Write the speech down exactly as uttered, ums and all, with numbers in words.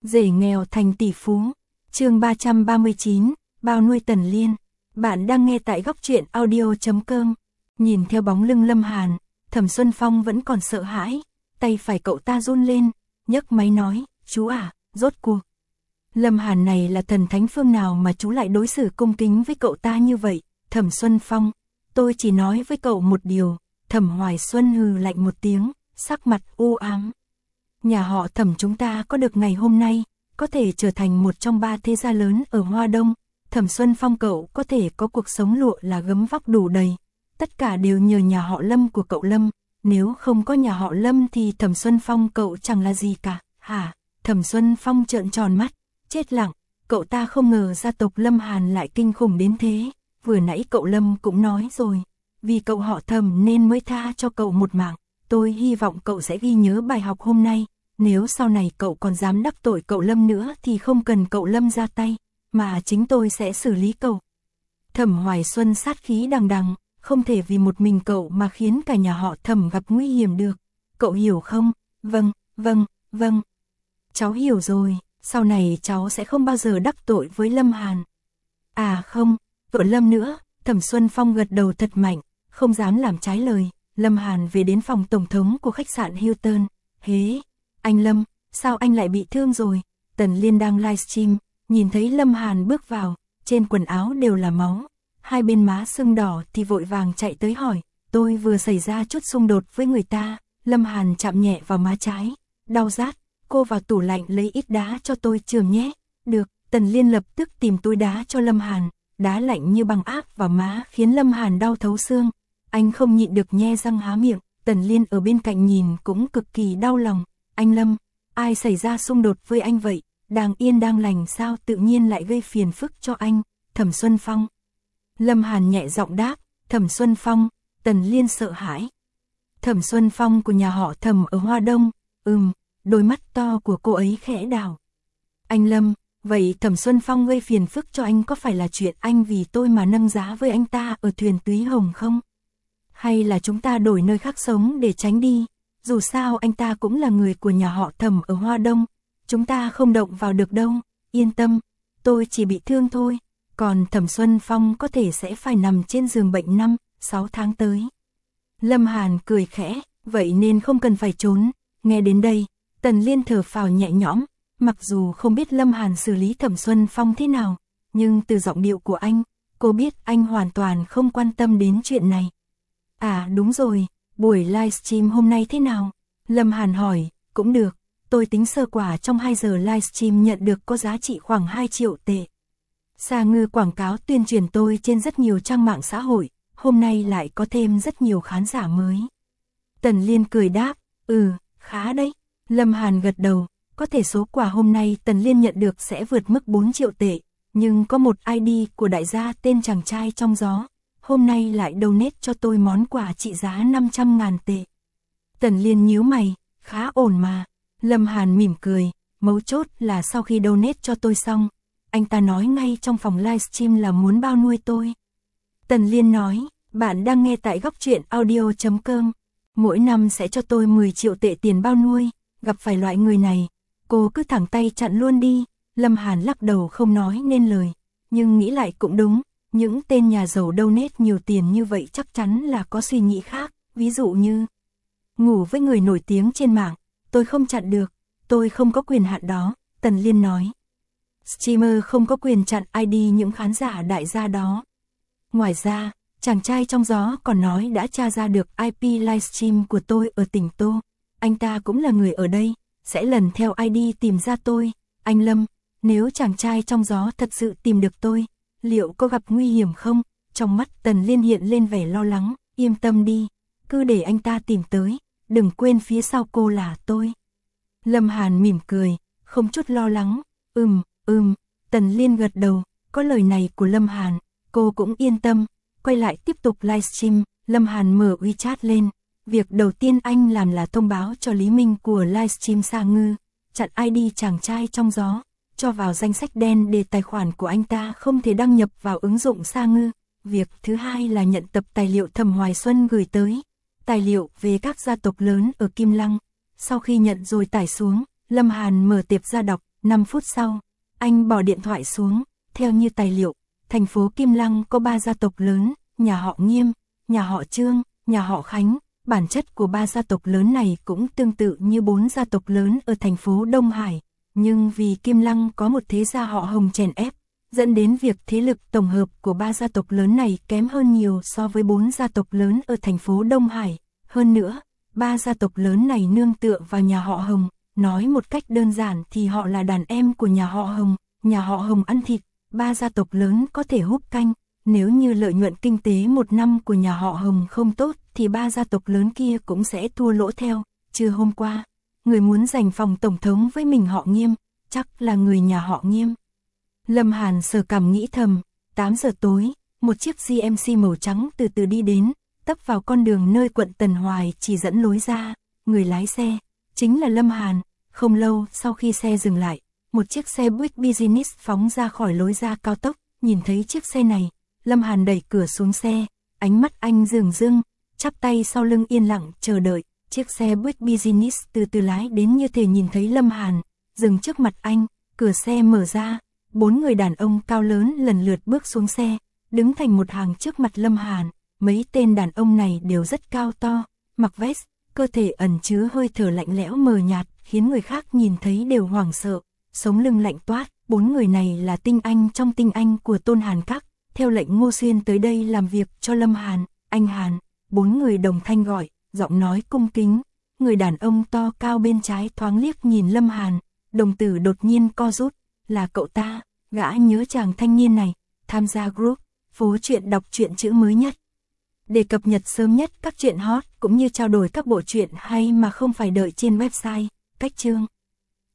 Rể nghèo thành tỷ phú. Chương ba trăm ba mươi chín, bao nuôi Tần Liên. Bạn đang nghe tại góc truyện audio chấm com. Nhìn theo bóng lưng Lâm Hàn, Thẩm Xuân Phong vẫn còn sợ hãi, tay phải cậu ta run lên, nhấc máy nói, chú à, rốt cuộc. Lâm Hàn này là thần thánh phương nào mà chú lại đối xử cung kính với cậu ta như vậy? Thẩm Xuân Phong, tôi chỉ nói với cậu một điều. Thẩm Hoài Xuân hừ lạnh một tiếng, sắc mặt u ám. Nhà họ Thẩm chúng ta có được ngày hôm nay, có thể trở thành một trong ba thế gia lớn ở Hoa Đông. Thẩm Xuân Phong cậu có thể có cuộc sống lụa là gấm vóc đủ đầy. Tất cả đều nhờ nhà họ Lâm của cậu Lâm. Nếu không có nhà họ Lâm thì Thẩm Xuân Phong cậu chẳng là gì cả. Hả? Thẩm Xuân Phong trợn tròn mắt, chết lặng. Cậu ta không ngờ gia tộc Lâm Hàn lại kinh khủng đến thế. Vừa nãy cậu Lâm cũng nói rồi, vì cậu họ Thẩm nên mới tha cho cậu một mạng. Tôi hy vọng cậu sẽ ghi nhớ bài học hôm nay. Nếu sau này cậu còn dám đắc tội cậu Lâm nữa thì không cần cậu Lâm ra tay, mà chính tôi sẽ xử lý cậu. Thẩm Hoài Xuân sát khí đằng đằng, không thể vì một mình cậu mà khiến cả nhà họ Thẩm gặp nguy hiểm được. Cậu hiểu không? Vâng, vâng, vâng. Cháu hiểu rồi, sau này cháu sẽ không bao giờ đắc tội với Lâm Hàn. À không, cậu Lâm nữa. Thẩm Xuân Phong gật đầu thật mạnh, không dám làm trái lời. Lâm Hàn về đến phòng tổng thống của khách sạn Hilton. Hế, anh Lâm, sao anh lại bị thương rồi? Tần Liên đang livestream, nhìn thấy Lâm Hàn bước vào, trên quần áo đều là máu, hai bên má sưng đỏ thì vội vàng chạy tới hỏi, tôi vừa xảy ra chút xung đột với người ta. Lâm Hàn chạm nhẹ vào má trái, đau rát, cô vào tủ lạnh lấy ít đá cho tôi chườm nhé. Được, Tần Liên lập tức tìm túi đá cho Lâm Hàn, đá lạnh như băng áp vào má khiến Lâm Hàn đau thấu xương. Anh không nhịn được nhe răng há miệng, Tần Liên ở bên cạnh nhìn cũng cực kỳ đau lòng. Anh Lâm, ai xảy ra xung đột với anh vậy? Đang yên đang lành sao tự nhiên lại gây phiền phức cho anh? Thẩm Xuân Phong. Lâm Hàn nhẹ giọng đáp, Thẩm Xuân Phong. Tần Liên sợ hãi. Thẩm Xuân Phong của nhà họ Thẩm ở Hoa Đông. Ừm, đôi mắt to của cô ấy khẽ đảo. Anh Lâm, vậy Thẩm Xuân Phong gây phiền phức cho anh có phải là chuyện anh vì tôi mà nâng giá với anh ta ở thuyền Túy Hồng không? Hay là chúng ta đổi nơi khác sống để tránh đi? Dù sao anh ta cũng là người của nhà họ Thẩm ở Hoa Đông, chúng ta không động vào được đâu. Yên tâm, tôi chỉ bị thương thôi, còn Thẩm Xuân Phong có thể sẽ phải nằm trên giường bệnh năm, sáu tháng tới. Lâm Hàn cười khẽ, vậy nên không cần phải trốn. Nghe đến đây, Tần Liên thở phào nhẹ nhõm, mặc dù không biết Lâm Hàn xử lý Thẩm Xuân Phong thế nào, nhưng từ giọng điệu của anh, cô biết anh hoàn toàn không quan tâm đến chuyện này. À đúng rồi, buổi livestream hôm nay thế nào? Lâm Hàn hỏi, cũng được, tôi tính sơ quả trong hai giờ livestream nhận được có giá trị khoảng hai triệu tệ. Sa Ngư quảng cáo tuyên truyền tôi trên rất nhiều trang mạng xã hội, hôm nay lại có thêm rất nhiều khán giả mới. Tần Liên cười đáp, ừ, khá đấy. Lâm Hàn gật đầu, có thể số quà hôm nay Tần Liên nhận được sẽ vượt mức bốn triệu tệ, nhưng có một i đê của đại gia tên chàng trai trong gió. Hôm nay lại donate cho tôi món quà trị giá năm trăm ngàn tệ. Tần Liên nhíu mày, khá ổn mà. Lâm Hàn mỉm cười, mấu chốt là sau khi donate cho tôi xong, anh ta nói ngay trong phòng livestream là muốn bao nuôi tôi. Tần Liên nói, bạn đang nghe tại góc truyện audio chấm com. Mỗi năm sẽ cho tôi mười triệu tệ tiền bao nuôi, gặp phải loại người này, cô cứ thẳng tay chặn luôn đi. Lâm Hàn lắc đầu không nói nên lời, nhưng nghĩ lại cũng đúng. Những tên nhà giàu donate nhiều tiền như vậy chắc chắn là có suy nghĩ khác, ví dụ như ngủ với người nổi tiếng trên mạng, tôi không chặn được, tôi không có quyền hạn đó, Tần Liên nói. Streamer không có quyền chặn i đê những khán giả đại gia đó. Ngoài ra, chàng trai trong gió còn nói đã tra ra được i pê livestream của tôi ở tỉnh Tô. Anh ta cũng là người ở đây, sẽ lần theo i đê tìm ra tôi. Anh Lâm, nếu chàng trai trong gió thật sự tìm được tôi, liệu có gặp nguy hiểm không? Trong mắt Tần Liên hiện lên vẻ lo lắng, yên tâm đi, cứ để anh ta tìm tới, đừng quên phía sau cô là tôi. Lâm Hàn mỉm cười, không chút lo lắng, ừm, ừm, Tần Liên gật đầu, có lời này của Lâm Hàn, cô cũng yên tâm, quay lại tiếp tục livestream. Lâm Hàn mở WeChat lên, việc đầu tiên anh làm là thông báo cho Lý Minh của livestream Sa Ngư, chặn i đê chàng trai trong gió, cho vào danh sách đen để tài khoản của anh ta không thể đăng nhập vào ứng dụng Sa Ngư. Việc thứ hai là nhận tập tài liệu Thẩm Hoài Xuân gửi tới, tài liệu về các gia tộc lớn ở Kim Lăng. Sau khi nhận rồi tải xuống, Lâm Hàn mở tệp ra đọc, năm phút sau, anh bỏ điện thoại xuống, theo như tài liệu, thành phố Kim Lăng có ba gia tộc lớn, nhà họ Nghiêm, nhà họ Trương, nhà họ Khánh. Bản chất của ba gia tộc lớn này cũng tương tự như bốn gia tộc lớn ở thành phố Đông Hải, nhưng vì Kim Lăng có một thế gia họ Hồng chèn ép, dẫn đến việc thế lực tổng hợp của ba gia tộc lớn này kém hơn nhiều so với bốn gia tộc lớn ở thành phố Đông Hải. Hơn nữa, ba gia tộc lớn này nương tựa vào nhà họ Hồng, nói một cách đơn giản thì họ là đàn em của nhà họ Hồng, nhà họ Hồng ăn thịt, ba gia tộc lớn có thể húp canh. Nếu như lợi nhuận kinh tế một năm của nhà họ Hồng không tốt thì ba gia tộc lớn kia cũng sẽ thua lỗ theo. Trưa hôm qua, người muốn giành phòng tổng thống với mình họ Nghiêm, chắc là người nhà họ Nghiêm. Lâm Hàn sờ cằm nghĩ thầm, tám giờ tối, một chiếc giê em xê màu trắng từ từ đi đến, tấp vào con đường nơi quận Tần Hoài chỉ dẫn lối ra. Người lái xe chính là Lâm Hàn. Không lâu sau khi xe dừng lại, một chiếc xe Buick Business phóng ra khỏi lối ra cao tốc. Nhìn thấy chiếc xe này, Lâm Hàn đẩy cửa xuống xe, ánh mắt anh rừng rưng, chắp tay sau lưng yên lặng chờ đợi. Chiếc xe Buick Business từ từ lái đến như thể nhìn thấy Lâm Hàn, dừng trước mặt anh, cửa xe mở ra, bốn người đàn ông cao lớn lần lượt bước xuống xe, đứng thành một hàng trước mặt Lâm Hàn. Mấy tên đàn ông này đều rất cao to, mặc vest, cơ thể ẩn chứa hơi thở lạnh lẽo mờ nhạt, khiến người khác nhìn thấy đều hoảng sợ, sống lưng lạnh toát. Bốn người này là tinh anh trong tinh anh của Tôn Hàn Các, theo lệnh Ngô Xuyên tới đây làm việc cho Lâm Hàn. Anh Hàn, bốn người đồng thanh gọi, giọng nói cung kính. Người đàn ông to cao bên trái thoáng liếc nhìn Lâm Hàn, đồng tử đột nhiên co rút, là cậu ta. Gã nhớ chàng thanh niên này, tham gia group Phố Truyện đọc truyện chữ mới nhất, để cập nhật sớm nhất các truyện hot cũng như trao đổi các bộ truyện hay mà không phải đợi trên website. Cách chương